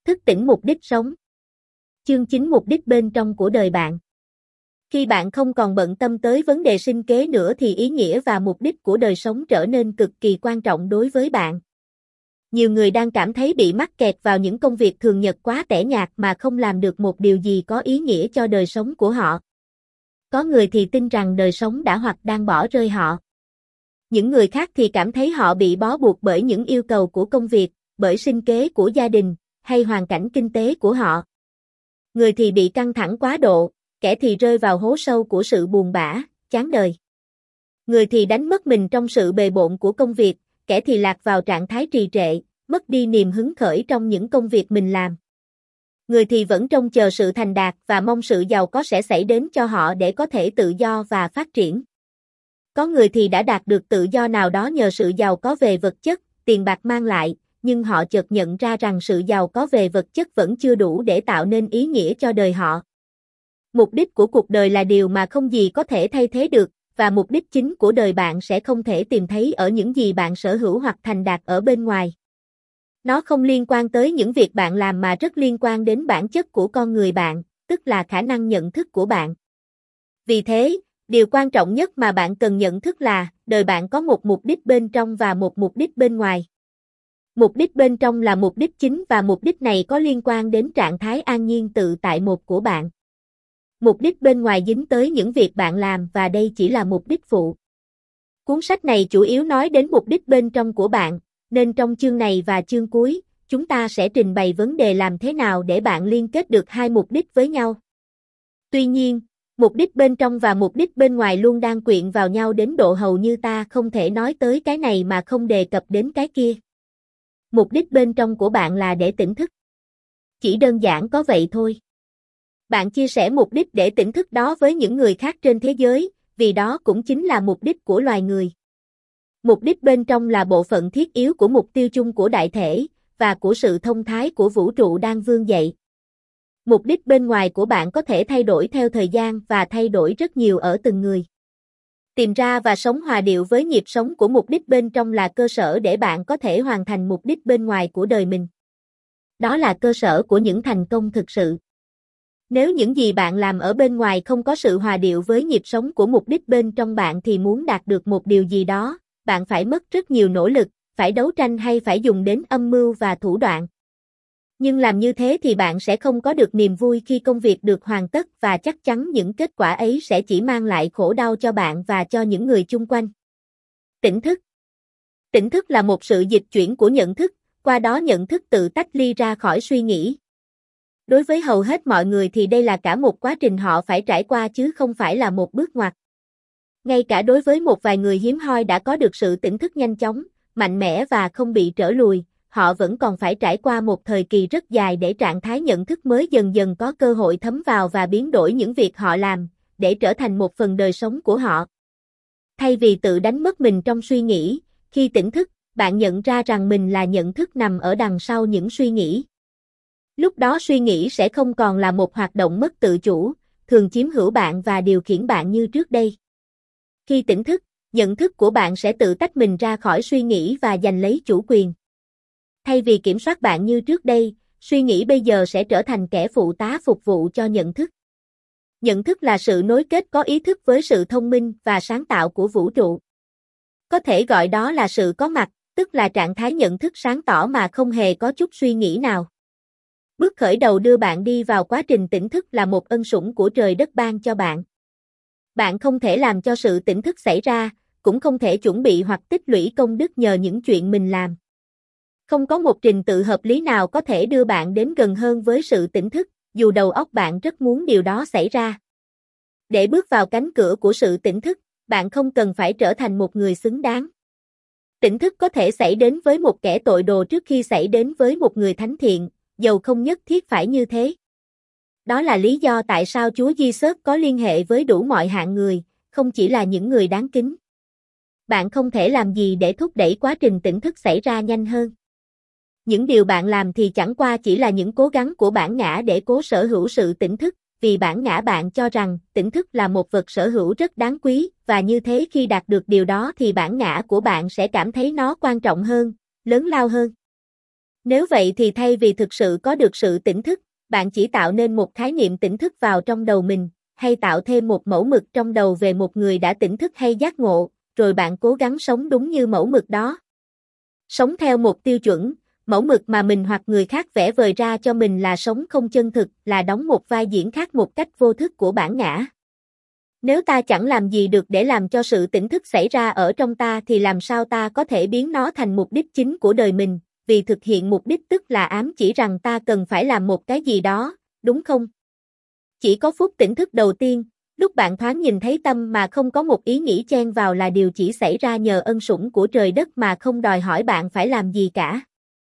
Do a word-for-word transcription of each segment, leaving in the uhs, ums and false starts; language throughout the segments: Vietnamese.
Thức tỉnh mục đích sống. Chương chín Mục đích bên trong của đời bạn. Khi bạn không còn bận tâm tới vấn đề sinh kế nữa thì ý nghĩa và mục đích của đời sống trở nên cực kỳ quan trọng đối với bạn. Nhiều người đang cảm thấy bị mắc kẹt vào những công việc thường nhật quá tẻ nhạt mà không làm được một điều gì có ý nghĩa cho đời sống của họ. Có người thì tin rằng đời sống đã hoặc đang bỏ rơi họ. Những người khác thì cảm thấy họ bị bó buộc bởi những yêu cầu của công việc, bởi sinh kế của gia đình, hay hoàn cảnh kinh tế của họ. Người thì bị căng thẳng quá độ, kẻ thì rơi vào hố sâu của sự buồn bã, chán đời. Người thì đánh mất mình trong sự bề bộn của công việc, kẻ thì lạc vào trạng thái trì trệ, mất đi niềm hứng khởi trong những công việc mình làm. Người thì vẫn trông chờ sự thành đạt và mong sự giàu có sẽ xảy đến cho họ để có thể tự do và phát triển. Có người thì đã đạt được tự do nào đó nhờ sự giàu có về vật chất, tiền bạc mang lại, nhưng họ chợt nhận ra rằng sự giàu có về vật chất vẫn chưa đủ để tạo nên ý nghĩa cho đời họ. Mục đích của cuộc đời là điều mà không gì có thể thay thế được, và mục đích chính của đời bạn sẽ không thể tìm thấy ở những gì bạn sở hữu hoặc thành đạt ở bên ngoài. Nó không liên quan tới những việc bạn làm mà rất liên quan đến bản chất của con người bạn, tức là khả năng nhận thức của bạn. Vì thế, điều quan trọng nhất mà bạn cần nhận thức là, đời bạn có một mục đích bên trong và một mục đích bên ngoài. Mục đích bên trong là mục đích chính và mục đích này có liên quan đến trạng thái an nhiên tự tại một của bạn. Mục đích bên ngoài dính tới những việc bạn làm và đây chỉ là mục đích phụ. Cuốn sách này chủ yếu nói đến mục đích bên trong của bạn, nên trong chương này và chương cuối, chúng ta sẽ trình bày vấn đề làm thế nào để bạn liên kết được hai mục đích với nhau. Tuy nhiên, mục đích bên trong và mục đích bên ngoài luôn đang quyện vào nhau đến độ hầu như ta không thể nói tới cái này mà không đề cập đến cái kia. Mục đích bên trong của bạn là để tỉnh thức. Chỉ đơn giản có vậy thôi. Bạn chia sẻ mục đích để tỉnh thức đó với những người khác trên thế giới, vì đó cũng chính là mục đích của loài người. Mục đích bên trong là bộ phận thiết yếu của mục tiêu chung của đại thể, và của sự thông thái của vũ trụ đang vươn dậy. Mục đích bên ngoài của bạn có thể thay đổi theo thời gian và thay đổi rất nhiều ở từng người. Tìm ra và sống hòa điệu với nhịp sống của mục đích bên trong là cơ sở để bạn có thể hoàn thành mục đích bên ngoài của đời mình. Đó là cơ sở của những thành công thực sự. Nếu những gì bạn làm ở bên ngoài không có sự hòa điệu với nhịp sống của mục đích bên trong bạn thì muốn đạt được một điều gì đó, bạn phải mất rất nhiều nỗ lực, phải đấu tranh hay phải dùng đến âm mưu và thủ đoạn. Nhưng làm như thế thì bạn sẽ không có được niềm vui khi công việc được hoàn tất và chắc chắn những kết quả ấy sẽ chỉ mang lại khổ đau cho bạn và cho những người chung quanh. Tỉnh thức. Tỉnh thức là một sự dịch chuyển của nhận thức, qua đó nhận thức tự tách ly ra khỏi suy nghĩ. Đối với hầu hết mọi người thì đây là cả một quá trình họ phải trải qua chứ không phải là một bước ngoặt. Ngay cả đối với một vài người hiếm hoi đã có được sự tỉnh thức nhanh chóng, mạnh mẽ và không bị trở lùi, họ vẫn còn phải trải qua một thời kỳ rất dài để trạng thái nhận thức mới dần dần có cơ hội thấm vào và biến đổi những việc họ làm, để trở thành một phần đời sống của họ. Thay vì tự đánh mất mình trong suy nghĩ, khi tỉnh thức, bạn nhận ra rằng mình là nhận thức nằm ở đằng sau những suy nghĩ. Lúc đó suy nghĩ sẽ không còn là một hoạt động mất tự chủ, thường chiếm hữu bạn và điều khiển bạn như trước đây. Khi tỉnh thức, nhận thức của bạn sẽ tự tách mình ra khỏi suy nghĩ và giành lấy chủ quyền. Thay vì kiểm soát bạn như trước đây, suy nghĩ bây giờ sẽ trở thành kẻ phụ tá phục vụ cho nhận thức. Nhận thức là sự nối kết có ý thức với sự thông minh và sáng tạo của vũ trụ. Có thể gọi đó là sự có mặt, tức là trạng thái nhận thức sáng tỏ mà không hề có chút suy nghĩ nào. Bước khởi đầu đưa bạn đi vào quá trình tỉnh thức là một ân sủng của trời đất ban cho bạn. Bạn không thể làm cho sự tỉnh thức xảy ra, cũng không thể chuẩn bị hoặc tích lũy công đức nhờ những chuyện mình làm. Không có một trình tự hợp lý nào có thể đưa bạn đến gần hơn với sự tỉnh thức, dù đầu óc bạn rất muốn điều đó xảy ra. Để bước vào cánh cửa của sự tỉnh thức, bạn không cần phải trở thành một người xứng đáng. Tỉnh thức có thể xảy đến với một kẻ tội đồ trước khi xảy đến với một người thánh thiện, dầu không nhất thiết phải như thế. Đó là lý do tại sao Chúa Giêsu có liên hệ với đủ mọi hạng người, không chỉ là những người đáng kính. Bạn không thể làm gì để thúc đẩy quá trình tỉnh thức xảy ra nhanh hơn. Những điều bạn làm thì chẳng qua chỉ là những cố gắng của bản ngã để cố sở hữu sự tỉnh thức, vì bản ngã bạn cho rằng tỉnh thức là một vật sở hữu rất đáng quý, và như thế khi đạt được điều đó thì bản ngã của bạn sẽ cảm thấy nó quan trọng hơn, lớn lao hơn. Nếu vậy thì thay vì thực sự có được sự tỉnh thức, bạn chỉ tạo nên một khái niệm tỉnh thức vào trong đầu mình, hay tạo thêm một mẫu mực trong đầu về một người đã tỉnh thức hay giác ngộ, rồi bạn cố gắng sống đúng như mẫu mực đó. Sống theo một tiêu chuẩn, mẫu mực mà mình hoặc người khác vẽ vời ra cho mình là sống không chân thực, là đóng một vai diễn khác một cách vô thức của bản ngã. Nếu ta chẳng làm gì được để làm cho sự tỉnh thức xảy ra ở trong ta thì làm sao ta có thể biến nó thành mục đích chính của đời mình, vì thực hiện mục đích tức là ám chỉ rằng ta cần phải làm một cái gì đó, đúng không? Chỉ có phút tỉnh thức đầu tiên, lúc bạn thoáng nhìn thấy tâm mà không có một ý nghĩ chen vào là điều chỉ xảy ra nhờ ân sủng của trời đất mà không đòi hỏi bạn phải làm gì cả.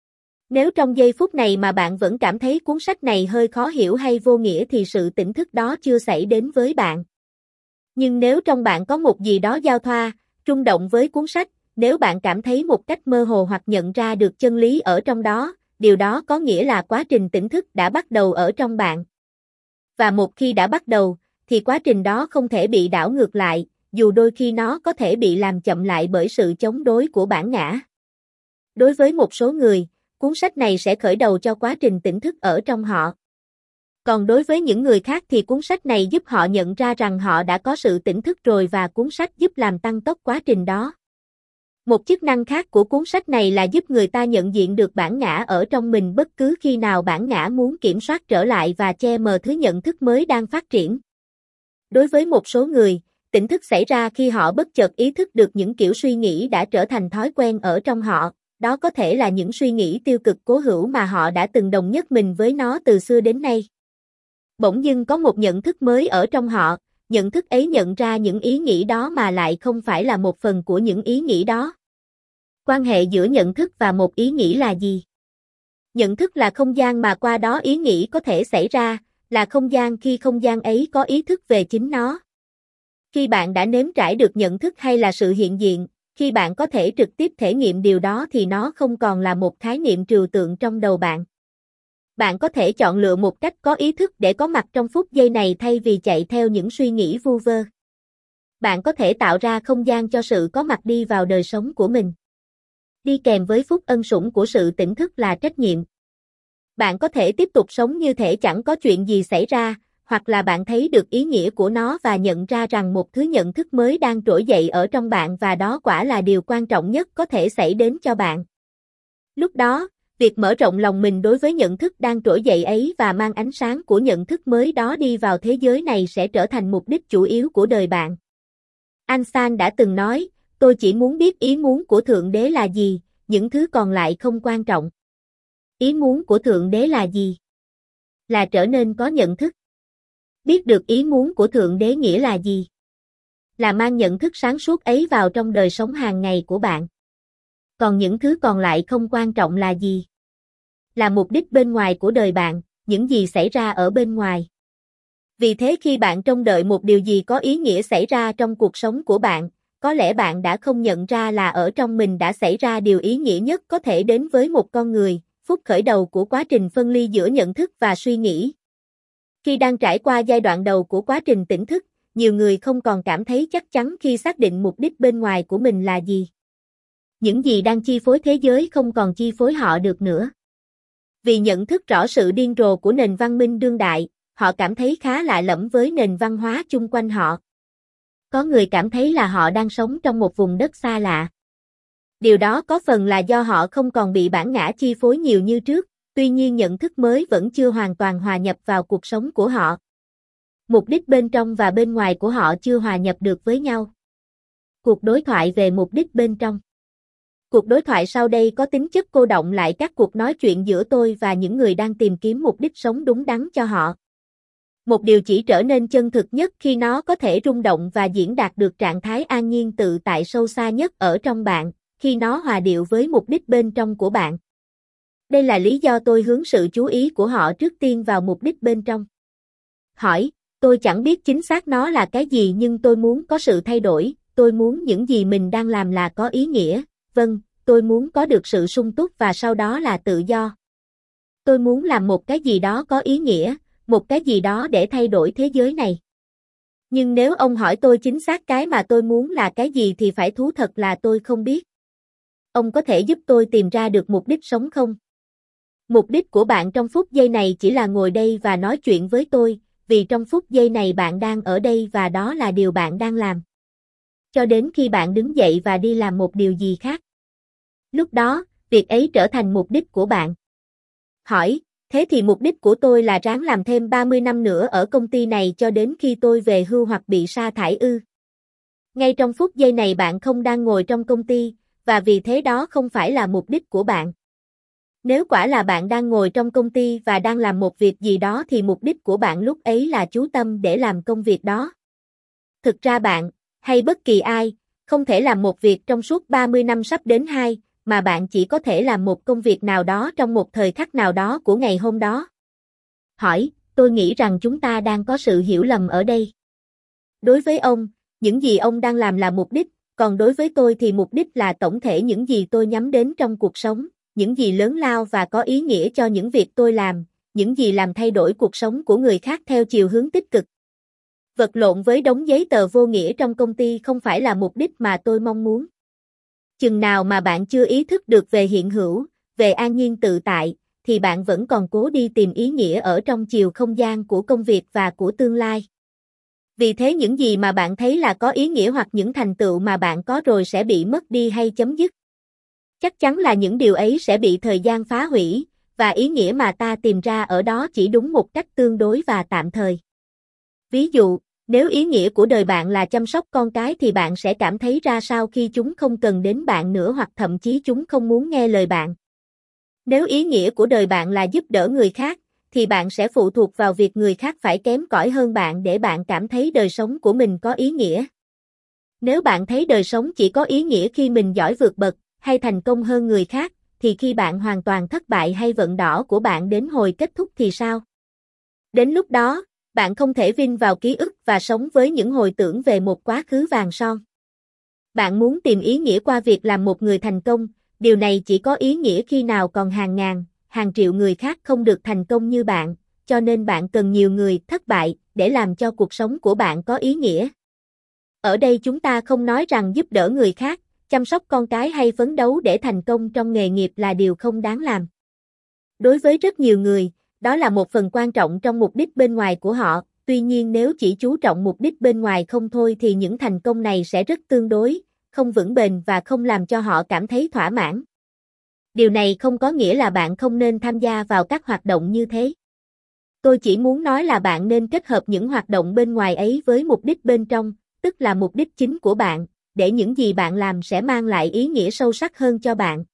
Nếu trong giây phút này mà bạn vẫn cảm thấy cuốn sách này hơi khó hiểu hay vô nghĩa thì sự tỉnh thức đó chưa xảy đến với bạn. Nhưng nếu trong bạn có một gì đó giao thoa, rung động với cuốn sách, nếu bạn cảm thấy một cách mơ hồ hoặc nhận ra được chân lý ở trong đó, điều đó có nghĩa là quá trình tỉnh thức đã bắt đầu ở trong bạn. Và một khi đã bắt đầu, thì quá trình đó không thể bị đảo ngược lại, dù đôi khi nó có thể bị làm chậm lại bởi sự chống đối của bản ngã. Đối với một số người, cuốn sách này sẽ khởi đầu cho quá trình tỉnh thức ở trong họ. Còn đối với những người khác thì cuốn sách này giúp họ nhận ra rằng họ đã có sự tỉnh thức rồi và cuốn sách giúp làm tăng tốc quá trình đó. Một chức năng khác của cuốn sách này là giúp người ta nhận diện được bản ngã ở trong mình bất cứ khi nào bản ngã muốn kiểm soát trở lại và che mờ thứ nhận thức mới đang phát triển. Đối với một số người, tỉnh thức xảy ra khi họ bất chợt ý thức được những kiểu suy nghĩ đã trở thành thói quen ở trong họ, đó có thể là những suy nghĩ tiêu cực cố hữu mà họ đã từng đồng nhất mình với nó từ xưa đến nay. Bỗng dưng có một nhận thức mới ở trong họ, nhận thức ấy nhận ra những ý nghĩ đó mà lại không phải là một phần của những ý nghĩ đó. Quan hệ giữa nhận thức và một ý nghĩ là gì? Nhận thức là không gian mà qua đó ý nghĩ có thể xảy ra, là không gian khi không gian ấy có ý thức về chính nó. Khi bạn đã nếm trải được nhận thức hay là sự hiện diện, khi bạn có thể trực tiếp thể nghiệm điều đó thì nó không còn là một khái niệm trừu tượng trong đầu bạn. Bạn có thể chọn lựa một cách có ý thức để có mặt trong phút giây này thay vì chạy theo những suy nghĩ vu vơ. Bạn có thể tạo ra không gian cho sự có mặt đi vào đời sống của mình. Đi kèm với phút ân sủng của sự tỉnh thức là trách nhiệm. Bạn có thể tiếp tục sống như thể chẳng có chuyện gì xảy ra, hoặc là bạn thấy được ý nghĩa của nó và nhận ra rằng một thứ nhận thức mới đang trỗi dậy ở trong bạn và đó quả là điều quan trọng nhất có thể xảy đến cho bạn. Lúc đó, việc mở rộng lòng mình đối với nhận thức đang trỗi dậy ấy và mang ánh sáng của nhận thức mới đó đi vào thế giới này sẽ trở thành mục đích chủ yếu của đời bạn. Einstein đã từng nói, tôi chỉ muốn biết ý muốn của Thượng Đế là gì, những thứ còn lại không quan trọng. Ý muốn của Thượng Đế là gì? Là trở nên có nhận thức. Biết được ý muốn của Thượng Đế nghĩa là gì? Là mang nhận thức sáng suốt ấy vào trong đời sống hàng ngày của bạn. Còn những thứ còn lại không quan trọng là gì? Là mục đích bên ngoài của đời bạn, những gì xảy ra ở bên ngoài. Vì thế khi bạn trông đợi một điều gì có ý nghĩa xảy ra trong cuộc sống của bạn, có lẽ bạn đã không nhận ra là ở trong mình đã xảy ra điều ý nghĩa nhất có thể đến với một con người, phút khởi đầu của quá trình phân ly giữa nhận thức và suy nghĩ. Khi đang trải qua giai đoạn đầu của quá trình tỉnh thức, nhiều người không còn cảm thấy chắc chắn khi xác định mục đích bên ngoài của mình là gì. Những gì đang chi phối thế giới không còn chi phối họ được nữa. Vì nhận thức rõ sự điên rồ của nền văn minh đương đại, họ cảm thấy khá lạ lẫm với nền văn hóa chung quanh họ. Có người cảm thấy là họ đang sống trong một vùng đất xa lạ. Điều đó có phần là do họ không còn bị bản ngã chi phối nhiều như trước, tuy nhiên nhận thức mới vẫn chưa hoàn toàn hòa nhập vào cuộc sống của họ. Mục đích bên trong và bên ngoài của họ chưa hòa nhập được với nhau. Cuộc đối thoại về mục đích bên trong. Cuộc đối thoại sau đây có tính chất cô đọng lại các cuộc nói chuyện giữa tôi và những người đang tìm kiếm mục đích sống đúng đắn cho họ. Một điều chỉ trở nên chân thực nhất khi nó có thể rung động và diễn đạt được trạng thái an nhiên tự tại sâu xa nhất ở trong bạn, khi nó hòa điệu với mục đích bên trong của bạn. Đây là lý do tôi hướng sự chú ý của họ trước tiên vào mục đích bên trong. Hỏi, tôi chẳng biết chính xác nó là cái gì nhưng tôi muốn có sự thay đổi, tôi muốn những gì mình đang làm là có ý nghĩa, vâng, tôi muốn có được sự sung túc và sau đó là tự do. Tôi muốn làm một cái gì đó có ý nghĩa, một cái gì đó để thay đổi thế giới này. Nhưng nếu ông hỏi tôi chính xác cái mà tôi muốn là cái gì thì phải thú thật là tôi không biết. Ông có thể giúp tôi tìm ra được mục đích sống không? Mục đích của bạn trong phút giây này chỉ là ngồi đây và nói chuyện với tôi, vì trong phút giây này bạn đang ở đây và đó là điều bạn đang làm. Cho đến khi bạn đứng dậy và đi làm một điều gì khác. Lúc đó, việc ấy trở thành mục đích của bạn. Hỏi, thế thì mục đích của tôi là ráng làm thêm ba mươi năm nữa ở công ty này cho đến khi tôi về hưu hoặc bị sa thải ư? Ngay trong phút giây này bạn không đang ngồi trong công ty, và vì thế đó không phải là mục đích của bạn. Nếu quả là bạn đang ngồi trong công ty và đang làm một việc gì đó thì mục đích của bạn lúc ấy là chú tâm để làm công việc đó. Thực ra bạn, hay bất kỳ ai, không thể làm một việc trong suốt ba mươi năm sắp đến hai, mà bạn chỉ có thể làm một công việc nào đó trong một thời khắc nào đó của ngày hôm đó. Hỏi, tôi nghĩ rằng chúng ta đang có sự hiểu lầm ở đây. Đối với ông, những gì ông đang làm là mục đích, còn đối với tôi thì mục đích là tổng thể những gì tôi nhắm đến trong cuộc sống, những gì lớn lao và có ý nghĩa cho những việc tôi làm, những gì làm thay đổi cuộc sống của người khác theo chiều hướng tích cực. Vật lộn với đống giấy tờ vô nghĩa trong công ty không phải là mục đích mà tôi mong muốn. Chừng nào mà bạn chưa ý thức được về hiện hữu, về an nhiên tự tại, thì bạn vẫn còn cố đi tìm ý nghĩa ở trong chiều không gian của công việc và của tương lai. Vì thế những gì mà bạn thấy là có ý nghĩa hoặc những thành tựu mà bạn có rồi sẽ bị mất đi hay chấm dứt. Chắc chắn là những điều ấy sẽ bị thời gian phá hủy, và ý nghĩa mà ta tìm ra ở đó chỉ đúng một cách tương đối và tạm thời. Ví dụ, nếu ý nghĩa của đời bạn là chăm sóc con cái thì bạn sẽ cảm thấy ra sao khi chúng không cần đến bạn nữa hoặc thậm chí chúng không muốn nghe lời bạn. Nếu ý nghĩa của đời bạn là giúp đỡ người khác, thì bạn sẽ phụ thuộc vào việc người khác phải kém cỏi hơn bạn để bạn cảm thấy đời sống của mình có ý nghĩa. Nếu bạn thấy đời sống chỉ có ý nghĩa khi mình giỏi vượt bậc, hay thành công hơn người khác, thì khi bạn hoàn toàn thất bại hay vận đỏ của bạn đến hồi kết thúc thì sao? Đến lúc đó, bạn không thể vin vào ký ức và sống với những hồi tưởng về một quá khứ vàng son. Bạn muốn tìm ý nghĩa qua việc làm một người thành công, điều này chỉ có ý nghĩa khi nào còn hàng ngàn, hàng triệu người khác không được thành công như bạn, cho nên bạn cần nhiều người thất bại để làm cho cuộc sống của bạn có ý nghĩa. Ở đây chúng ta không nói rằng giúp đỡ người khác, chăm sóc con cái hay phấn đấu để thành công trong nghề nghiệp là điều không đáng làm. Đối với rất nhiều người, đó là một phần quan trọng trong mục đích bên ngoài của họ, tuy nhiên nếu chỉ chú trọng mục đích bên ngoài không thôi thì những thành công này sẽ rất tương đối, không vững bền và không làm cho họ cảm thấy thỏa mãn. Điều này không có nghĩa là bạn không nên tham gia vào các hoạt động như thế. Tôi chỉ muốn nói là bạn nên kết hợp những hoạt động bên ngoài ấy với mục đích bên trong, tức là mục đích chính của bạn, để những gì bạn làm sẽ mang lại ý nghĩa sâu sắc hơn cho bạn.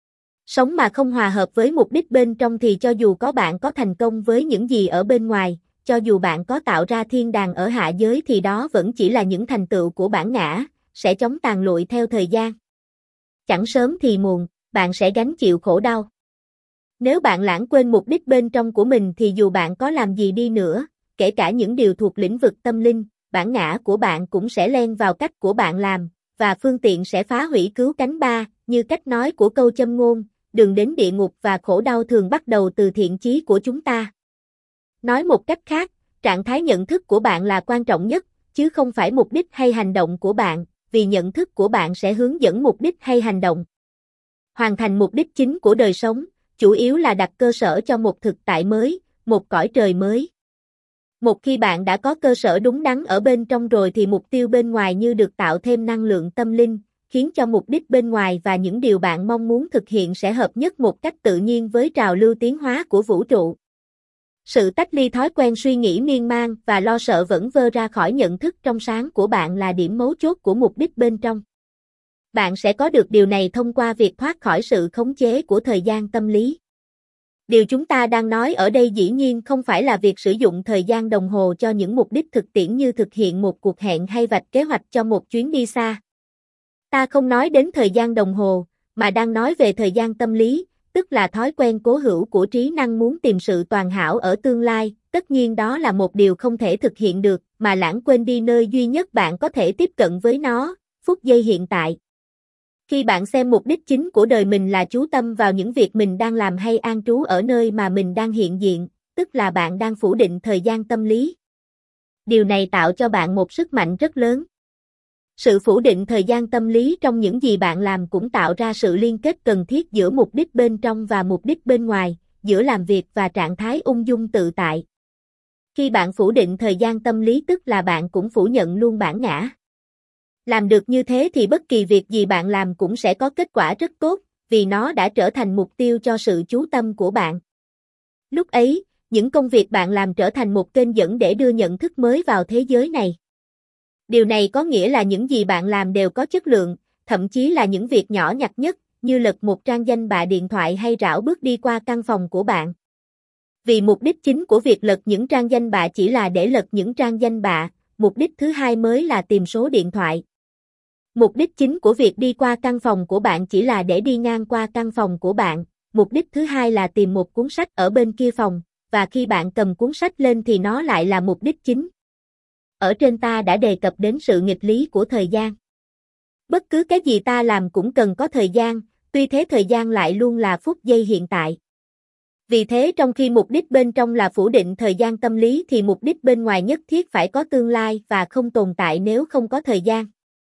Sống mà không hòa hợp với mục đích bên trong thì cho dù có bạn có thành công với những gì ở bên ngoài, cho dù bạn có tạo ra thiên đàng ở hạ giới thì đó vẫn chỉ là những thành tựu của bản ngã, sẽ chóng tàn lụi theo thời gian. Chẳng sớm thì muộn, bạn sẽ gánh chịu khổ đau. Nếu bạn lãng quên mục đích bên trong của mình thì dù bạn có làm gì đi nữa, kể cả những điều thuộc lĩnh vực tâm linh, bản ngã của bạn cũng sẽ len vào cách của bạn làm, và phương tiện sẽ phá hủy cứu cánh ba, như cách nói của câu châm ngôn, đường đến địa ngục và khổ đau thường bắt đầu từ thiện chí của chúng ta. Nói một cách khác, trạng thái nhận thức của bạn là quan trọng nhất, chứ không phải mục đích hay hành động của bạn, vì nhận thức của bạn sẽ hướng dẫn mục đích hay hành động. Hoàn thành mục đích chính của đời sống, chủ yếu là đặt cơ sở cho một thực tại mới, một cõi trời mới. Một khi bạn đã có cơ sở đúng đắn ở bên trong rồi thì mục tiêu bên ngoài như được tạo thêm năng lượng tâm linh, khiến cho mục đích bên ngoài và những điều bạn mong muốn thực hiện sẽ hợp nhất một cách tự nhiên với trào lưu tiến hóa của vũ trụ. Sự tách ly thói quen suy nghĩ miên man và lo sợ vẩn vơ ra khỏi nhận thức trong sáng của bạn là điểm mấu chốt của mục đích bên trong. Bạn sẽ có được điều này thông qua việc thoát khỏi sự khống chế của thời gian tâm lý. Điều chúng ta đang nói ở đây dĩ nhiên không phải là việc sử dụng thời gian đồng hồ cho những mục đích thực tiễn như thực hiện một cuộc hẹn hay vạch kế hoạch cho một chuyến đi xa. Ta không nói đến thời gian đồng hồ, mà đang nói về thời gian tâm lý, tức là thói quen cố hữu của trí năng muốn tìm sự toàn hảo ở tương lai. Tất nhiên đó là một điều không thể thực hiện được, mà lãng quên đi nơi duy nhất bạn có thể tiếp cận với nó, phút giây hiện tại. Khi bạn xem mục đích chính của đời mình là chú tâm vào những việc mình đang làm hay an trú ở nơi mà mình đang hiện diện, tức là bạn đang phủ định thời gian tâm lý. Điều này tạo cho bạn một sức mạnh rất lớn. Sự phủ định thời gian tâm lý trong những gì bạn làm cũng tạo ra sự liên kết cần thiết giữa mục đích bên trong và mục đích bên ngoài, giữa làm việc và trạng thái ung dung tự tại. Khi bạn phủ định thời gian tâm lý tức là bạn cũng phủ nhận luôn bản ngã. Làm được như thế thì bất kỳ việc gì bạn làm cũng sẽ có kết quả rất tốt, vì nó đã trở thành mục tiêu cho sự chú tâm của bạn. Lúc ấy, những công việc bạn làm trở thành một kênh dẫn để đưa nhận thức mới vào thế giới này. Điều này có nghĩa là những gì bạn làm đều có chất lượng, thậm chí là những việc nhỏ nhặt nhất, như lật một trang danh bạ điện thoại hay rảo bước đi qua căn phòng của bạn. Vì mục đích chính của việc lật những trang danh bạ chỉ là để lật những trang danh bạ, mục đích thứ hai mới là tìm số điện thoại. Mục đích chính của việc đi qua căn phòng của bạn chỉ là để đi ngang qua căn phòng của bạn, mục đích thứ hai là tìm một cuốn sách ở bên kia phòng, và khi bạn cầm cuốn sách lên thì nó lại là mục đích chính. Ở trên ta đã đề cập đến sự nghịch lý của thời gian. Bất cứ cái gì ta làm cũng cần có thời gian, tuy thế thời gian lại luôn là phút giây hiện tại. Vì thế trong khi mục đích bên trong là phủ định thời gian tâm lý thì mục đích bên ngoài nhất thiết phải có tương lai và không tồn tại nếu không có thời gian.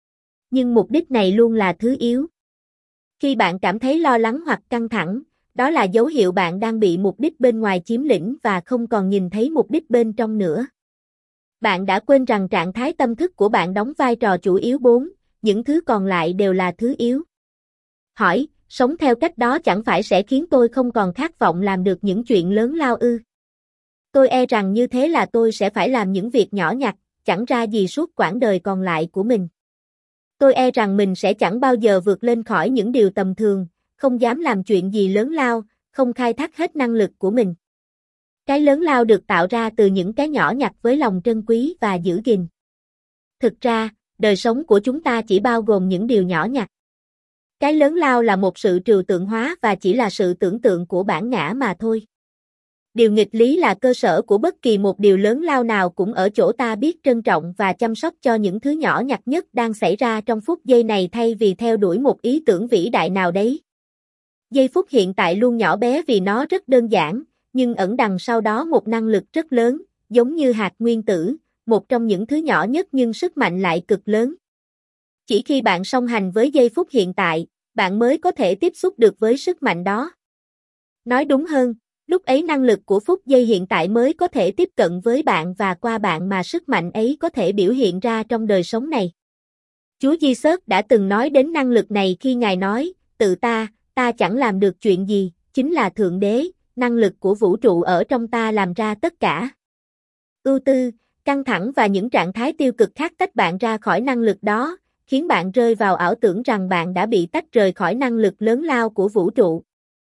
Nhưng mục đích này luôn là thứ yếu. Khi bạn cảm thấy lo lắng hoặc căng thẳng, đó là dấu hiệu bạn đang bị mục đích bên ngoài chiếm lĩnh và không còn nhìn thấy mục đích bên trong nữa. Bạn đã quên rằng trạng thái tâm thức của bạn đóng vai trò chủ yếu bốn, những thứ còn lại đều là thứ yếu. Hỏi, sống theo cách đó chẳng phải sẽ khiến tôi không còn khát vọng làm được những chuyện lớn lao ư? Tôi e rằng như thế là tôi sẽ phải làm những việc nhỏ nhặt, chẳng ra gì suốt quãng đời còn lại của mình. Tôi e rằng mình sẽ chẳng bao giờ vượt lên khỏi những điều tầm thường, không dám làm chuyện gì lớn lao, không khai thác hết năng lực của mình. Cái lớn lao được tạo ra từ những cái nhỏ nhặt với lòng trân quý và giữ gìn. Thực ra, đời sống của chúng ta chỉ bao gồm những điều nhỏ nhặt. Cái lớn lao là một sự trừu tượng hóa và chỉ là sự tưởng tượng của bản ngã mà thôi. Điều nghịch lý là cơ sở của bất kỳ một điều lớn lao nào cũng ở chỗ ta biết trân trọng và chăm sóc cho những thứ nhỏ nhặt nhất đang xảy ra trong phút giây này thay vì theo đuổi một ý tưởng vĩ đại nào đấy. Giây phút hiện tại luôn nhỏ bé vì nó rất đơn giản, nhưng ẩn đằng sau đó một năng lực rất lớn, giống như hạt nguyên tử, một trong những thứ nhỏ nhất nhưng sức mạnh lại cực lớn. Chỉ khi bạn song hành với giây phút hiện tại, bạn mới có thể tiếp xúc được với sức mạnh đó. Nói đúng hơn, lúc ấy năng lực của phút giây hiện tại mới có thể tiếp cận với bạn và qua bạn mà sức mạnh ấy có thể biểu hiện ra trong đời sống này. Chúa Giêsu đã từng nói đến năng lực này khi Ngài nói, tự ta, ta chẳng làm được chuyện gì, chính là Thượng Đế, năng lực của vũ trụ ở trong ta làm ra tất cả. Ưu tư, căng thẳng và những trạng thái tiêu cực khác tách bạn ra khỏi năng lực đó, khiến bạn rơi vào ảo tưởng rằng bạn đã bị tách rời khỏi năng lực lớn lao của vũ trụ.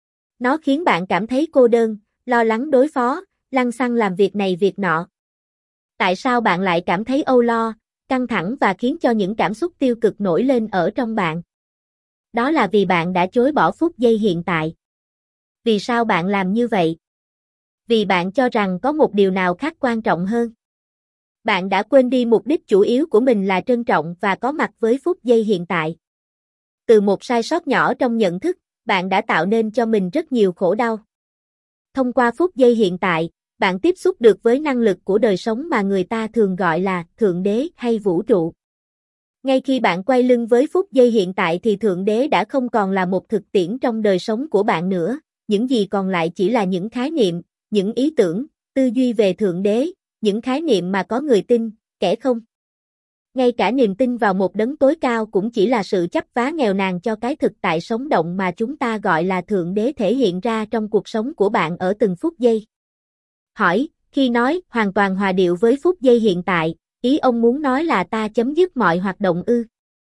Nó khiến bạn cảm thấy cô đơn, lo lắng đối phó, lăng xăng làm việc này việc nọ. Tại sao bạn lại cảm thấy âu lo, căng thẳng và khiến cho những cảm xúc tiêu cực nổi lên ở trong bạn? Đó là vì bạn đã chối bỏ phút giây hiện tại. Vì sao bạn làm như vậy? Vì bạn cho rằng có một điều nào khác quan trọng hơn. Bạn đã quên đi mục đích chủ yếu của mình là trân trọng và có mặt với phút giây hiện tại. Từ một sai sót nhỏ trong nhận thức, bạn đã tạo nên cho mình rất nhiều khổ đau. Thông qua phút giây hiện tại, bạn tiếp xúc được với năng lực của đời sống mà người ta thường gọi là Thượng Đế hay vũ trụ. Ngay khi bạn quay lưng với phút giây hiện tại thì Thượng Đế đã không còn là một thực tiễn trong đời sống của bạn nữa, những gì còn lại chỉ là những khái niệm, những ý tưởng, tư duy về Thượng Đế, những khái niệm mà có người tin, kẻ không. Ngay cả niềm tin vào một đấng tối cao cũng chỉ là sự chấp vá nghèo nàn cho cái thực tại sống động mà chúng ta gọi là Thượng Đế thể hiện ra trong cuộc sống của bạn ở từng phút giây. Hỏi, khi nói hoàn toàn hòa điệu với phút giây hiện tại, ý ông muốn nói là ta chấm dứt mọi hoạt động ư?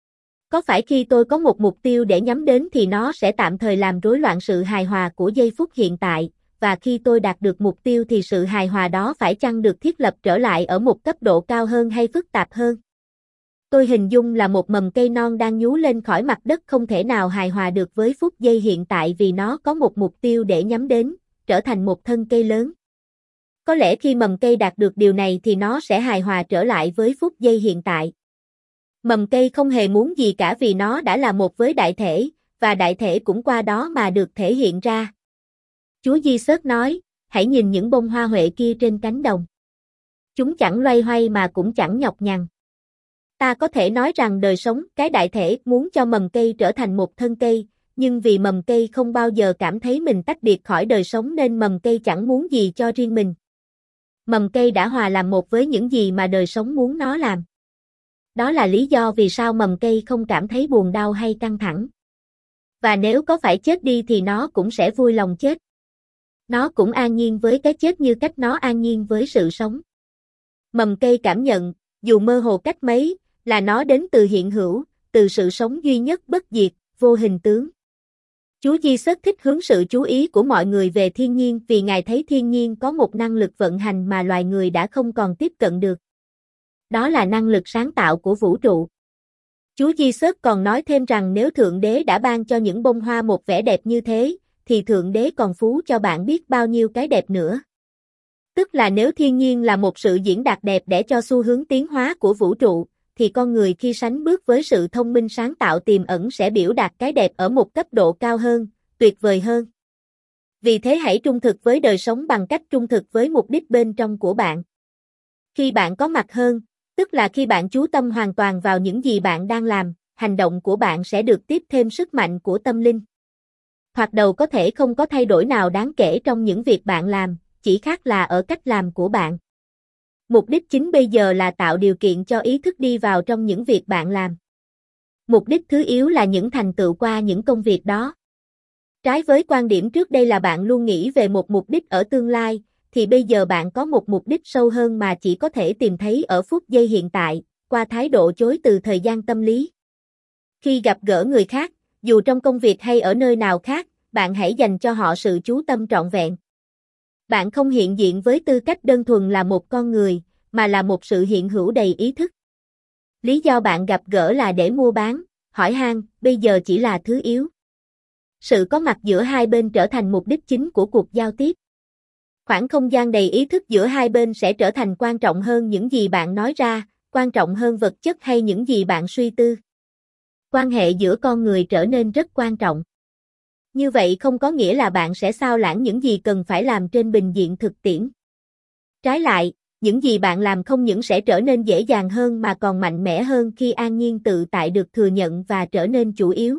Có phải khi tôi có một mục tiêu để nhắm đến thì nó sẽ tạm thời làm rối loạn sự hài hòa của giây phút hiện tại, và khi tôi đạt được mục tiêu thì sự hài hòa đó phải chăng được thiết lập trở lại ở một cấp độ cao hơn hay phức tạp hơn? Tôi hình dung là một mầm cây non đang nhú lên khỏi mặt đất không thể nào hài hòa được với phút giây hiện tại vì nó có một mục tiêu để nhắm đến, trở thành một thân cây lớn. Có lẽ khi mầm cây đạt được điều này thì nó sẽ hài hòa trở lại với phút giây hiện tại. Mầm cây không hề muốn gì cả vì nó đã là một với đại thể, và đại thể cũng qua đó mà được thể hiện ra. Chúa Giêsu nói, hãy nhìn những bông hoa huệ kia trên cánh đồng. Chúng chẳng loay hoay mà cũng chẳng nhọc nhằn. Ta có thể nói rằng đời sống, cái đại thể muốn cho mầm cây trở thành một thân cây, Nhưng vì mầm cây không bao giờ cảm thấy mình tách biệt khỏi đời sống nên mầm cây chẳng muốn gì cho riêng mình. Mầm cây đã hòa làm một với những gì mà đời sống muốn nó làm. Đó là lý do vì sao mầm cây không cảm thấy buồn đau hay căng thẳng. Và nếu có phải chết đi thì nó cũng sẽ vui lòng chết. Nó cũng an nhiên với cái chết như cách nó an nhiên với sự sống. Mầm cây cảm nhận, dù mơ hồ cách mấy, là nó đến từ hiện hữu, từ sự sống duy nhất bất diệt, vô hình tướng. Chúa Giêsu thích hướng sự chú ý của mọi người về thiên nhiên vì Ngài thấy thiên nhiên có một năng lực vận hành mà loài người đã không còn tiếp cận được. Đó là năng lực sáng tạo của vũ trụ. Chúa Giêsu còn nói thêm rằng nếu Thượng Đế đã ban cho những bông hoa một vẻ đẹp như thế, thì Thượng Đế còn phú cho bạn biết bao nhiêu cái đẹp nữa. Tức là nếu thiên nhiên là một sự diễn đạt đẹp để cho xu hướng tiến hóa của vũ trụ, thì con người khi sánh bước với sự thông minh sáng tạo tiềm ẩn sẽ biểu đạt cái đẹp ở một cấp độ cao hơn, tuyệt vời hơn. Vì thế hãy trung thực với đời sống bằng cách trung thực với mục đích bên trong của bạn. Khi bạn có mặt hơn, tức là khi bạn chú tâm hoàn toàn vào những gì bạn đang làm, hành động của bạn sẽ được tiếp thêm sức mạnh của tâm linh. Thoạt đầu có thể không có thay đổi nào đáng kể trong những việc bạn làm, chỉ khác là ở cách làm của bạn. Mục đích chính bây giờ là tạo điều kiện cho ý thức đi vào trong những việc bạn làm. Mục đích thứ yếu là những thành tựu qua những công việc đó. Trái với quan điểm trước đây là bạn luôn nghĩ về một mục đích ở tương lai, thì bây giờ bạn có một mục đích sâu hơn mà chỉ có thể tìm thấy ở phút giây hiện tại, qua thái độ chối từ thời gian tâm lý. Khi gặp gỡ người khác, dù trong công việc hay ở nơi nào khác, bạn hãy dành cho họ sự chú tâm trọn vẹn. Bạn không hiện diện với tư cách đơn thuần là một con người, mà là một sự hiện hữu đầy ý thức. Lý do bạn gặp gỡ là để mua bán, hỏi han, bây giờ chỉ là thứ yếu. Sự có mặt giữa hai bên trở thành mục đích chính của cuộc giao tiếp. Khoảng không gian đầy ý thức giữa hai bên sẽ trở thành quan trọng hơn những gì bạn nói ra, quan trọng hơn vật chất hay những gì bạn suy tư. Quan hệ giữa con người trở nên rất quan trọng. Như vậy không có nghĩa là bạn sẽ xao lãng những gì cần phải làm trên bình diện thực tiễn. Trái lại, những gì bạn làm không những sẽ trở nên dễ dàng hơn mà còn mạnh mẽ hơn khi an nhiên tự tại được thừa nhận và trở nên chủ yếu.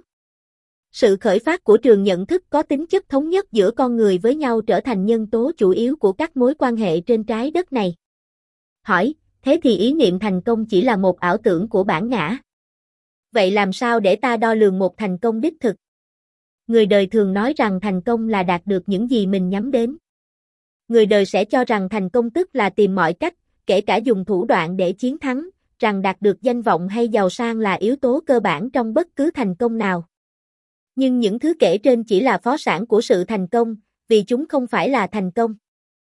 Sự khởi phát của trường nhận thức có tính chất thống nhất giữa con người với nhau trở thành nhân tố chủ yếu của các mối quan hệ trên trái đất này. Hỏi, thế thì ý niệm thành công chỉ là một ảo tưởng của bản ngã. Vậy làm sao để ta đo lường một thành công đích thực? Người đời thường nói rằng thành công là đạt được những gì mình nhắm đến. Người đời sẽ cho rằng thành công tức là tìm mọi cách, kể cả dùng thủ đoạn để chiến thắng, rằng đạt được danh vọng hay giàu sang là yếu tố cơ bản trong bất cứ thành công nào. Nhưng những thứ kể trên chỉ là phó sản của sự thành công, vì chúng không phải là thành công.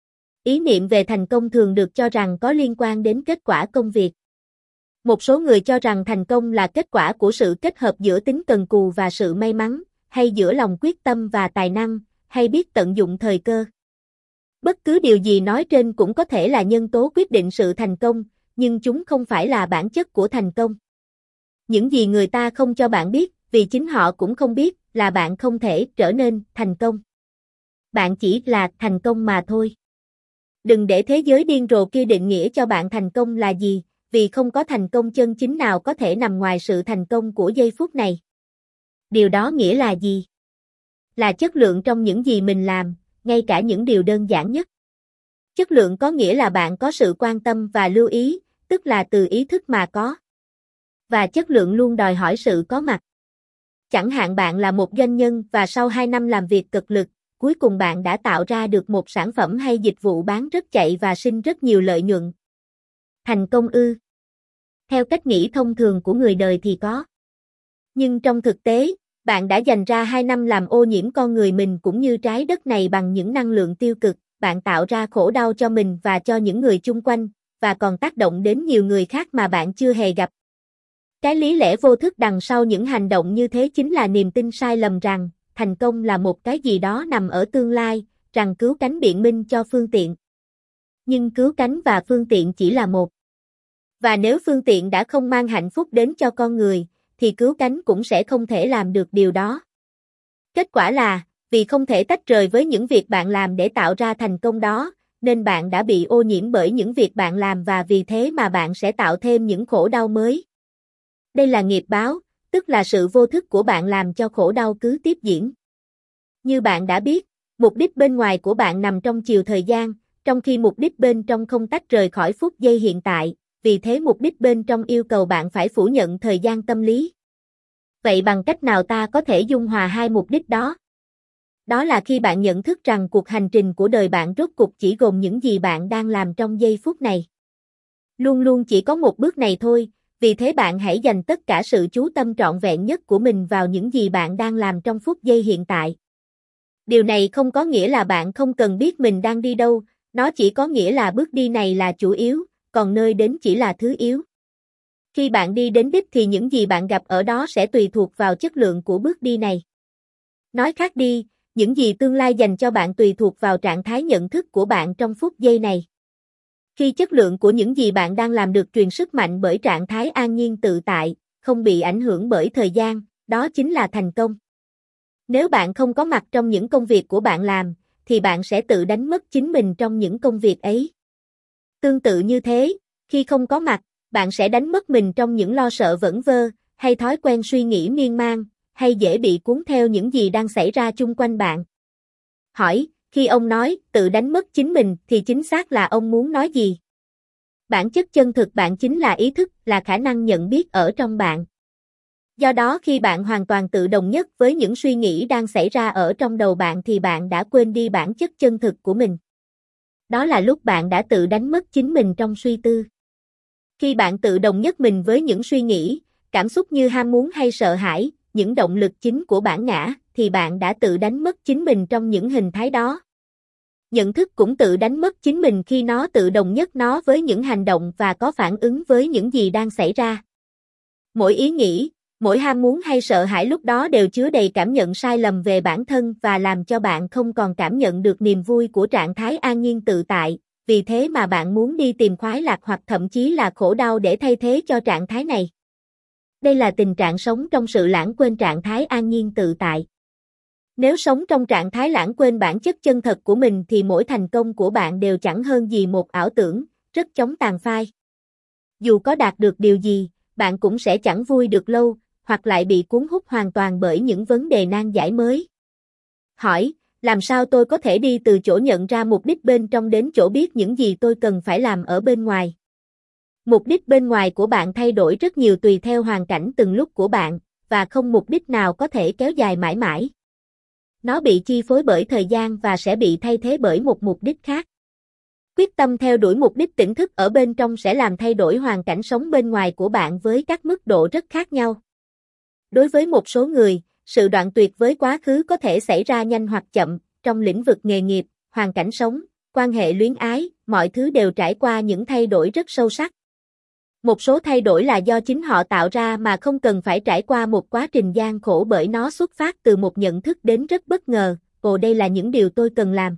Ý niệm về thành công thường được cho rằng có liên quan đến kết quả công việc. Một số người cho rằng thành công là kết quả của sự kết hợp giữa tính cần cù và sự may mắn, hay giữa lòng quyết tâm và tài năng, hay biết tận dụng thời cơ. Bất cứ điều gì nói trên cũng có thể là nhân tố quyết định sự thành công, nhưng chúng không phải là bản chất của thành công. Những gì người ta không cho bạn biết, vì chính họ cũng không biết, là bạn không thể trở nên thành công. Bạn chỉ là thành công mà thôi. Đừng để thế giới điên rồ kia định nghĩa cho bạn thành công là gì, vì không có thành công chân chính nào có thể nằm ngoài sự thành công của giây phút này. Điều đó nghĩa là gì? Là chất lượng trong những gì mình làm, ngay cả những điều đơn giản nhất. Chất lượng có nghĩa là bạn có sự quan tâm và lưu ý, tức là từ ý thức mà có. Và chất lượng luôn đòi hỏi sự có mặt. Chẳng hạn bạn là một doanh nhân và sau hai năm làm việc cực lực, cuối cùng bạn đã tạo ra được một sản phẩm hay dịch vụ bán rất chạy và sinh rất nhiều lợi nhuận. Thành công ư? Theo cách nghĩ thông thường của người đời thì có. Nhưng trong thực tế, bạn đã dành ra hai năm làm ô nhiễm con người mình cũng như trái đất này bằng những năng lượng tiêu cực, bạn tạo ra khổ đau cho mình và cho những người chung quanh, và còn tác động đến nhiều người khác mà bạn chưa hề gặp. Cái lý lẽ vô thức đằng sau những hành động như thế chính là niềm tin sai lầm rằng, thành công là một cái gì đó nằm ở tương lai, rằng cứu cánh biện minh cho phương tiện. Nhưng cứu cánh và phương tiện chỉ là một. Và nếu phương tiện đã không mang hạnh phúc đến cho con người, thì cứu cánh cũng sẽ không thể làm được điều đó. Kết quả là, vì không thể tách rời với những việc bạn làm để tạo ra thành công đó, nên bạn đã bị ô nhiễm bởi những việc bạn làm và vì thế mà bạn sẽ tạo thêm những khổ đau mới. Đây là nghiệp báo, tức là sự vô thức của bạn làm cho khổ đau cứ tiếp diễn. Như bạn đã biết, mục đích bên ngoài của bạn nằm trong chiều thời gian, trong khi mục đích bên trong không tách rời khỏi phút giây hiện tại, vì thế mục đích bên trong yêu cầu bạn phải phủ nhận thời gian tâm lý. Vậy bằng cách nào ta có thể dung hòa hai mục đích đó? Đó là khi bạn nhận thức rằng cuộc hành trình của đời bạn rốt cục chỉ gồm những gì bạn đang làm trong giây phút này. Luôn luôn chỉ có một bước này thôi, vì thế bạn hãy dành tất cả sự chú tâm trọn vẹn nhất của mình vào những gì bạn đang làm trong phút giây hiện tại. Điều này không có nghĩa là bạn không cần biết mình đang đi đâu, nó chỉ có nghĩa là bước đi này là chủ yếu, còn nơi đến chỉ là thứ yếu. Khi bạn đi đến đích thì những gì bạn gặp ở đó sẽ tùy thuộc vào chất lượng của bước đi này. Nói khác đi, những gì tương lai dành cho bạn tùy thuộc vào trạng thái nhận thức của bạn trong phút giây này. Khi chất lượng của những gì bạn đang làm được truyền sức mạnh bởi trạng thái an nhiên tự tại, không bị ảnh hưởng bởi thời gian, đó chính là thành công. Nếu bạn không có mặt trong những công việc của bạn làm, thì bạn sẽ tự đánh mất chính mình trong những công việc ấy. Tương tự như thế, khi không có mặt, bạn sẽ đánh mất mình trong những lo sợ vẩn vơ, hay thói quen suy nghĩ miên man, hay dễ bị cuốn theo những gì đang xảy ra chung quanh bạn. Hỏi, khi ông nói tự đánh mất chính mình thì chính xác là ông muốn nói gì? Bản chất chân thực bạn chính là ý thức, là khả năng nhận biết ở trong bạn. Do đó khi bạn hoàn toàn tự đồng nhất với những suy nghĩ đang xảy ra ở trong đầu bạn thì bạn đã quên đi bản chất chân thực của mình. Đó là lúc bạn đã tự đánh mất chính mình trong suy tư. Khi bạn tự đồng nhất mình với những suy nghĩ, cảm xúc như ham muốn hay sợ hãi, những động lực chính của bản ngã, thì bạn đã tự đánh mất chính mình trong những hình thái đó. Nhận thức cũng tự đánh mất chính mình khi nó tự đồng nhất nó với những hành động và có phản ứng với những gì đang xảy ra. Mỗi ý nghĩ, mỗi ham muốn hay sợ hãi lúc đó đều chứa đầy cảm nhận sai lầm về bản thân và làm cho bạn không còn cảm nhận được niềm vui của trạng thái an nhiên tự tại, vì thế mà bạn muốn đi tìm khoái lạc hoặc thậm chí là khổ đau để thay thế cho trạng thái này. Đây là tình trạng sống trong sự lãng quên trạng thái an nhiên tự tại. Nếu sống trong trạng thái lãng quên bản chất chân thật của mình thì mỗi thành công của bạn đều chẳng hơn gì một ảo tưởng, rất chóng tàn phai. Dù có đạt được điều gì, bạn cũng sẽ chẳng vui được lâu, hoặc lại bị cuốn hút hoàn toàn bởi những vấn đề nan giải mới. Hỏi, làm sao tôi có thể đi từ chỗ nhận ra mục đích bên trong đến chỗ biết những gì tôi cần phải làm ở bên ngoài? Mục đích bên ngoài của bạn thay đổi rất nhiều tùy theo hoàn cảnh từng lúc của bạn, và không mục đích nào có thể kéo dài mãi mãi. Nó bị chi phối bởi thời gian và sẽ bị thay thế bởi một mục đích khác. Quyết tâm theo đuổi mục đích tỉnh thức ở bên trong sẽ làm thay đổi hoàn cảnh sống bên ngoài của bạn với các mức độ rất khác nhau. Đối với một số người, sự đoạn tuyệt với quá khứ có thể xảy ra nhanh hoặc chậm, trong lĩnh vực nghề nghiệp, hoàn cảnh sống, quan hệ luyến ái, mọi thứ đều trải qua những thay đổi rất sâu sắc. Một số thay đổi là do chính họ tạo ra mà không cần phải trải qua một quá trình gian khổ bởi nó xuất phát từ một nhận thức đến rất bất ngờ, ồ đây là những điều tôi cần làm.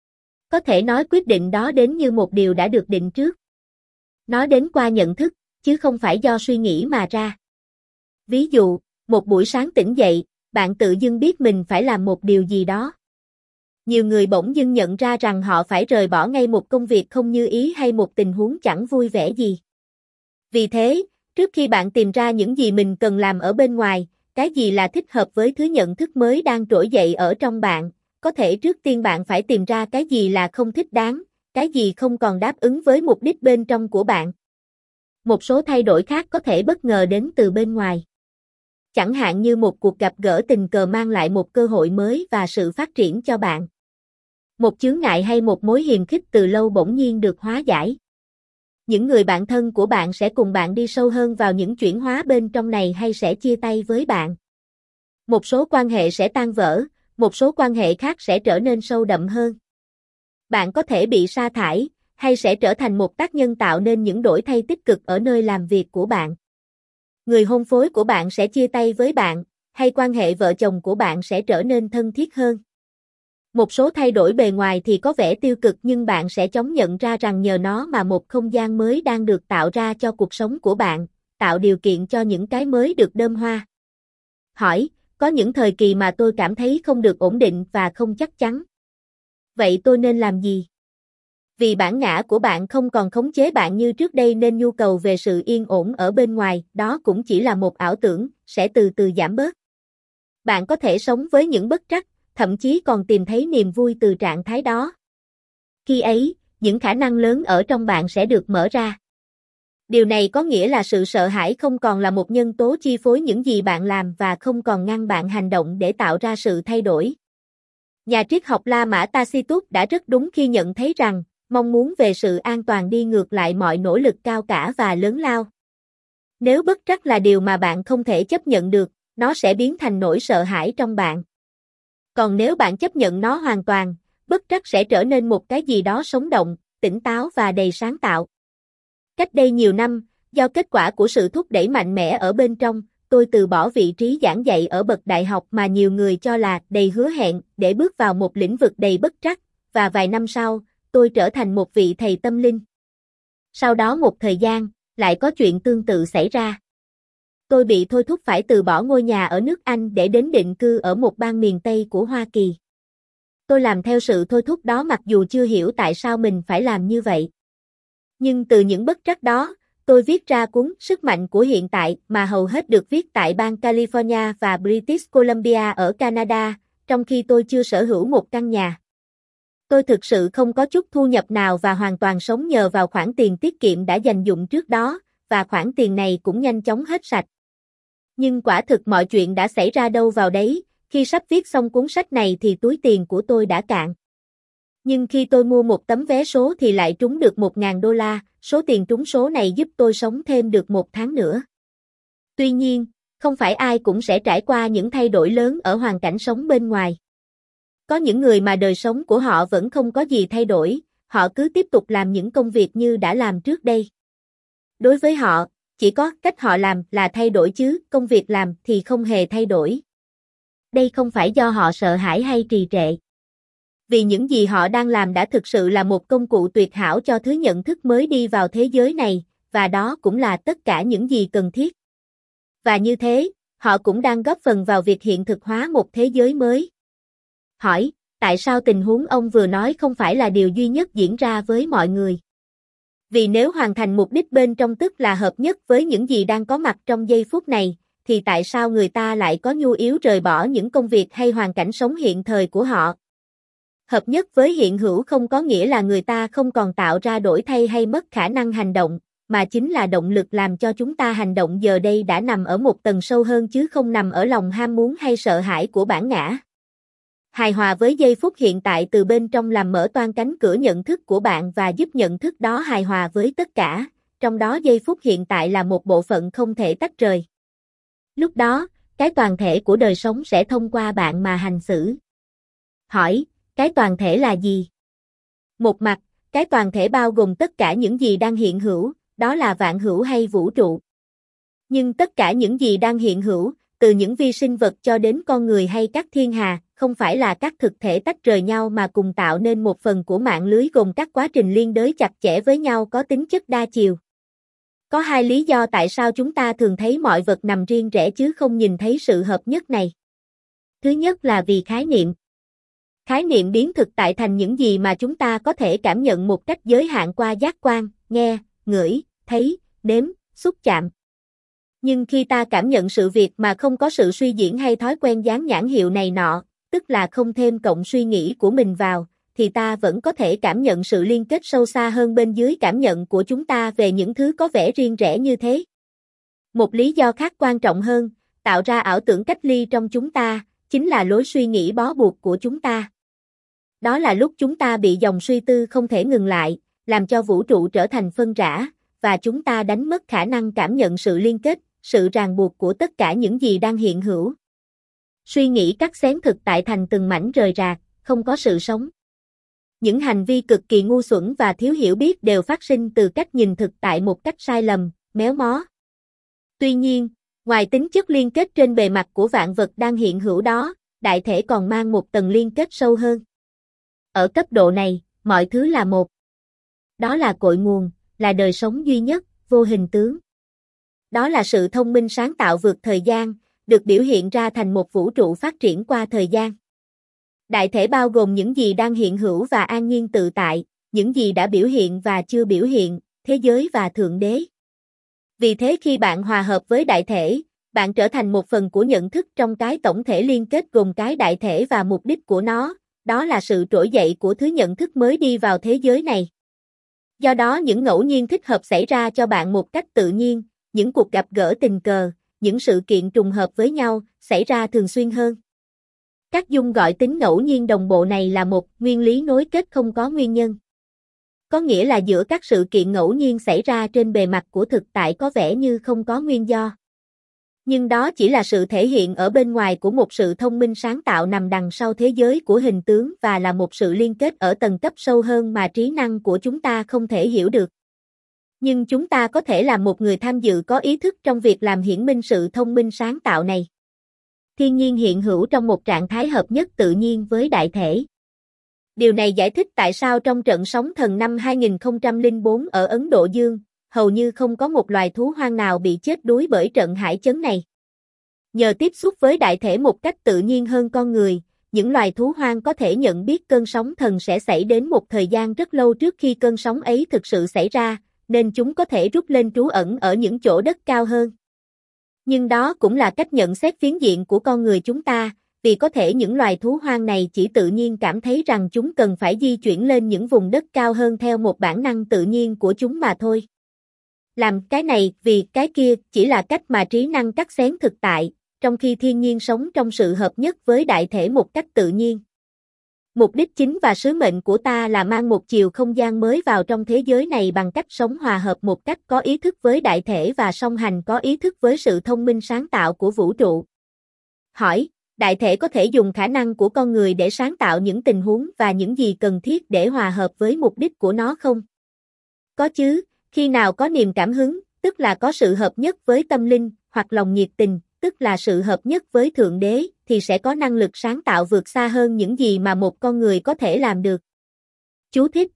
Có thể nói quyết định đó đến như một điều đã được định trước. Nó đến qua nhận thức, chứ không phải do suy nghĩ mà ra. Ví dụ, một buổi sáng tỉnh dậy, bạn tự dưng biết mình phải làm một điều gì đó. Nhiều người bỗng dưng nhận ra rằng họ phải rời bỏ ngay một công việc không như ý hay một tình huống chẳng vui vẻ gì. Vì thế, trước khi bạn tìm ra những gì mình cần làm ở bên ngoài, cái gì là thích hợp với thứ nhận thức mới đang trỗi dậy ở trong bạn, có thể trước tiên bạn phải tìm ra cái gì là không thích đáng, cái gì không còn đáp ứng với mục đích bên trong của bạn. Một số thay đổi khác có thể bất ngờ đến từ bên ngoài. Chẳng hạn như một cuộc gặp gỡ tình cờ mang lại một cơ hội mới và sự phát triển cho bạn. Một chướng ngại hay một mối hiềm khích từ lâu bỗng nhiên được hóa giải. Những người bạn thân của bạn sẽ cùng bạn đi sâu hơn vào những chuyển hóa bên trong này hay sẽ chia tay với bạn. Một số quan hệ sẽ tan vỡ, một số quan hệ khác sẽ trở nên sâu đậm hơn. Bạn có thể bị sa thải, hay sẽ trở thành một tác nhân tạo nên những đổi thay tích cực ở nơi làm việc của bạn. Người hôn phối của bạn sẽ chia tay với bạn, hay quan hệ vợ chồng của bạn sẽ trở nên thân thiết hơn. Một số thay đổi bề ngoài thì có vẻ tiêu cực nhưng bạn sẽ chóng nhận ra rằng nhờ nó mà một không gian mới đang được tạo ra cho cuộc sống của bạn, tạo điều kiện cho những cái mới được đơm hoa. Hỏi, có những thời kỳ mà tôi cảm thấy không được ổn định và không chắc chắn. Vậy tôi nên làm gì? Vì bản ngã của bạn không còn khống chế bạn như trước đây nên nhu cầu về sự yên ổn ở bên ngoài, đó cũng chỉ là một ảo tưởng, sẽ từ từ giảm bớt. Bạn có thể sống với những bất trắc, thậm chí còn tìm thấy niềm vui từ trạng thái đó. Khi ấy, những khả năng lớn ở trong bạn sẽ được mở ra. Điều này có nghĩa là sự sợ hãi không còn là một nhân tố chi phối những gì bạn làm và không còn ngăn bạn hành động để tạo ra sự thay đổi. Nhà triết học La Mã Tacitus đã rất đúng khi nhận thấy rằng, mong muốn về sự an toàn đi ngược lại mọi nỗ lực cao cả và lớn lao. Nếu bất trắc là điều mà bạn không thể chấp nhận được, nó sẽ biến thành nỗi sợ hãi trong bạn. Còn nếu bạn chấp nhận nó hoàn toàn, bất trắc sẽ trở nên một cái gì đó sống động, tỉnh táo và đầy sáng tạo. Cách đây nhiều năm, do kết quả của sự thúc đẩy mạnh mẽ ở bên trong, tôi từ bỏ vị trí giảng dạy ở bậc đại học mà nhiều người cho là đầy hứa hẹn để bước vào một lĩnh vực đầy bất trắc, và vài năm sau, tôi trở thành một vị thầy tâm linh. Sau đó một thời gian, lại có chuyện tương tự xảy ra. Tôi bị thôi thúc phải từ bỏ ngôi nhà ở nước Anh để đến định cư ở một bang miền Tây của Hoa Kỳ. Tôi làm theo sự thôi thúc đó mặc dù chưa hiểu tại sao mình phải làm như vậy. Nhưng từ những bất trắc đó, tôi viết ra cuốn Sức mạnh của hiện tại mà hầu hết được viết tại bang California và British Columbia ở Canada, trong khi tôi chưa sở hữu một căn nhà. Tôi thực sự không có chút thu nhập nào và hoàn toàn sống nhờ vào khoản tiền tiết kiệm đã dành dụm trước đó, và khoản tiền này cũng nhanh chóng hết sạch. Nhưng quả thực mọi chuyện đã xảy ra đâu vào đấy, khi sắp viết xong cuốn sách này thì túi tiền của tôi đã cạn. Nhưng khi tôi mua một tấm vé số thì lại trúng được một nghìn đô la, số tiền trúng số này giúp tôi sống thêm được một tháng nữa. Tuy nhiên, không phải ai cũng sẽ trải qua những thay đổi lớn ở hoàn cảnh sống bên ngoài. Có những người mà đời sống của họ vẫn không có gì thay đổi, họ cứ tiếp tục làm những công việc như đã làm trước đây. Đối với họ, chỉ có cách họ làm là thay đổi chứ, công việc làm thì không hề thay đổi. Đây không phải do họ sợ hãi hay trì trệ. Vì những gì họ đang làm đã thực sự là một công cụ tuyệt hảo cho thứ nhận thức mới đi vào thế giới này, và đó cũng là tất cả những gì cần thiết. Và như thế, họ cũng đang góp phần vào việc hiện thực hóa một thế giới mới. Hỏi, tại sao tình huống ông vừa nói không phải là điều duy nhất diễn ra với mọi người? Vì nếu hoàn thành mục đích bên trong tức là hợp nhất với những gì đang có mặt trong giây phút này, thì tại sao người ta lại có nhu yếu rời bỏ những công việc hay hoàn cảnh sống hiện thời của họ? Hợp nhất với hiện hữu không có nghĩa là người ta không còn tạo ra đổi thay hay mất khả năng hành động, mà chính là động lực làm cho chúng ta hành động giờ đây đã nằm ở một tầng sâu hơn chứ không nằm ở lòng ham muốn hay sợ hãi của bản ngã. Hài hòa với giây phút hiện tại từ bên trong làm mở toang cánh cửa nhận thức của bạn và giúp nhận thức đó hài hòa với tất cả, trong đó giây phút hiện tại là một bộ phận không thể tách rời. Lúc đó, cái toàn thể của đời sống sẽ thông qua bạn mà hành xử. Hỏi, cái toàn thể là gì? Một mặt, cái toàn thể bao gồm tất cả những gì đang hiện hữu, đó là vạn hữu hay vũ trụ. Nhưng tất cả những gì đang hiện hữu, từ những vi sinh vật cho đến con người hay các thiên hà, không phải là các thực thể tách rời nhau mà cùng tạo nên một phần của mạng lưới gồm các quá trình liên đới chặt chẽ với nhau có tính chất đa chiều. Có hai lý do tại sao chúng ta thường thấy mọi vật nằm riêng rẽ chứ không nhìn thấy sự hợp nhất này. Thứ nhất là vì khái niệm. Khái niệm biến thực tại thành những gì mà chúng ta có thể cảm nhận một cách giới hạn qua giác quan, nghe, ngửi, thấy, nếm, xúc chạm. Nhưng khi ta cảm nhận sự việc mà không có sự suy diễn hay thói quen dán nhãn hiệu này nọ, tức là không thêm cộng suy nghĩ của mình vào, thì ta vẫn có thể cảm nhận sự liên kết sâu xa hơn bên dưới cảm nhận của chúng ta về những thứ có vẻ riêng rẽ như thế. Một lý do khác quan trọng hơn, tạo ra ảo tưởng cách ly trong chúng ta, chính là lối suy nghĩ bó buộc của chúng ta. Đó là lúc chúng ta bị dòng suy tư không thể ngừng lại, làm cho vũ trụ trở thành phân rã, và chúng ta đánh mất khả năng cảm nhận sự liên kết, sự ràng buộc của tất cả những gì đang hiện hữu. Suy nghĩ cắt xén thực tại thành từng mảnh rời rạc, không có sự sống. Những hành vi cực kỳ ngu xuẩn và thiếu hiểu biết đều phát sinh từ cách nhìn thực tại một cách sai lầm, méo mó. Tuy nhiên, ngoài tính chất liên kết trên bề mặt của vạn vật đang hiện hữu đó, đại thể còn mang một tầng liên kết sâu hơn. Ở cấp độ này, mọi thứ là một. Đó là cội nguồn, là đời sống duy nhất, vô hình tướng. Đó là sự thông minh sáng tạo vượt thời gian, được biểu hiện ra thành một vũ trụ phát triển qua thời gian. Đại thể bao gồm những gì đang hiện hữu và an nhiên tự tại, những gì đã biểu hiện và chưa biểu hiện, thế giới và thượng đế. Vì thế khi bạn hòa hợp với đại thể, bạn trở thành một phần của nhận thức trong cái tổng thể liên kết gồm cái đại thể và mục đích của nó, đó là sự trỗi dậy của thứ nhận thức mới đi vào thế giới này. Do đó những ngẫu nhiên thích hợp xảy ra cho bạn một cách tự nhiên, những cuộc gặp gỡ tình cờ, những sự kiện trùng hợp với nhau, xảy ra thường xuyên hơn. Các Jung gọi tính ngẫu nhiên đồng bộ này là một nguyên lý nối kết không có nguyên nhân. Có nghĩa là giữa các sự kiện ngẫu nhiên xảy ra trên bề mặt của thực tại có vẻ như không có nguyên do. Nhưng đó chỉ là sự thể hiện ở bên ngoài của một sự thông minh sáng tạo nằm đằng sau thế giới của hình tướng và là một sự liên kết ở tầng cấp sâu hơn mà trí năng của chúng ta không thể hiểu được. Nhưng chúng ta có thể là một người tham dự có ý thức trong việc làm hiển minh sự thông minh sáng tạo này. Thiên nhiên hiện hữu trong một trạng thái hợp nhất tự nhiên với đại thể. Điều này giải thích tại sao trong trận sóng thần năm hai nghìn không trăm lẻ bốn ở Ấn Độ Dương, hầu như không có một loài thú hoang nào bị chết đuối bởi trận hải chấn này. Nhờ tiếp xúc với đại thể một cách tự nhiên hơn con người, những loài thú hoang có thể nhận biết cơn sóng thần sẽ xảy đến một thời gian rất lâu trước khi cơn sóng ấy thực sự xảy ra, nên chúng có thể rút lên trú ẩn ở những chỗ đất cao hơn. Nhưng đó cũng là cách nhận xét phiến diện của con người chúng ta, vì có thể những loài thú hoang này chỉ tự nhiên cảm thấy rằng chúng cần phải di chuyển lên những vùng đất cao hơn theo một bản năng tự nhiên của chúng mà thôi. Làm cái này vì cái kia chỉ là cách mà trí năng cắt xén thực tại, trong khi thiên nhiên sống trong sự hợp nhất với đại thể một cách tự nhiên. Mục đích chính và sứ mệnh của ta là mang một chiều không gian mới vào trong thế giới này bằng cách sống hòa hợp một cách có ý thức với đại thể và song hành có ý thức với sự thông minh sáng tạo của vũ trụ. Hỏi, đại thể có thể dùng khả năng của con người để sáng tạo những tình huống và những gì cần thiết để hòa hợp với mục đích của nó không? Có chứ, khi nào có niềm cảm hứng, tức là có sự hợp nhất với tâm linh, hoặc lòng nhiệt tình, tức là sự hợp nhất với Thượng Đế, thì sẽ có năng lực sáng tạo vượt xa hơn những gì mà một con người có thể làm được. Chú thích.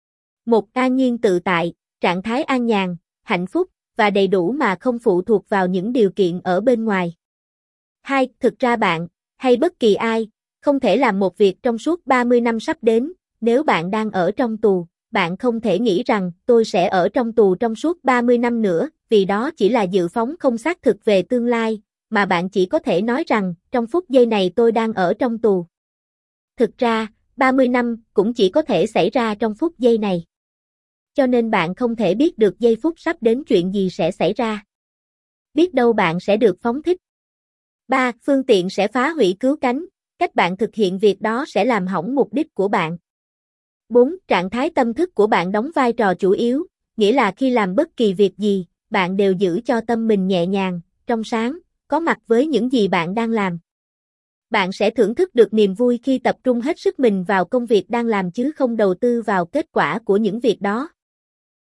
Một an nhiên tự tại, trạng thái an nhàn, hạnh phúc, và đầy đủ mà không phụ thuộc vào những điều kiện ở bên ngoài. Hai, thực ra bạn, hay bất kỳ ai, không thể làm một việc trong suốt ba mươi năm sắp đến, nếu bạn đang ở trong tù, bạn không thể nghĩ rằng tôi sẽ ở trong tù trong suốt ba mươi năm nữa, vì đó chỉ là dự phóng không xác thực về tương lai, mà bạn chỉ có thể nói rằng, trong phút giây này tôi đang ở trong tù. Thực ra, ba mươi năm cũng chỉ có thể xảy ra trong phút giây này. Cho nên bạn không thể biết được giây phút sắp đến chuyện gì sẽ xảy ra. Biết đâu bạn sẽ được phóng thích. ba. Phương tiện sẽ phá hủy cứu cánh, cách bạn thực hiện việc đó sẽ làm hỏng mục đích của bạn. bốn. Trạng thái tâm thức của bạn đóng vai trò chủ yếu, nghĩa là khi làm bất kỳ việc gì, bạn đều giữ cho tâm mình nhẹ nhàng, trong sáng, có mặt với những gì bạn đang làm. Bạn sẽ thưởng thức được niềm vui khi tập trung hết sức mình vào công việc đang làm chứ không đầu tư vào kết quả của những việc đó.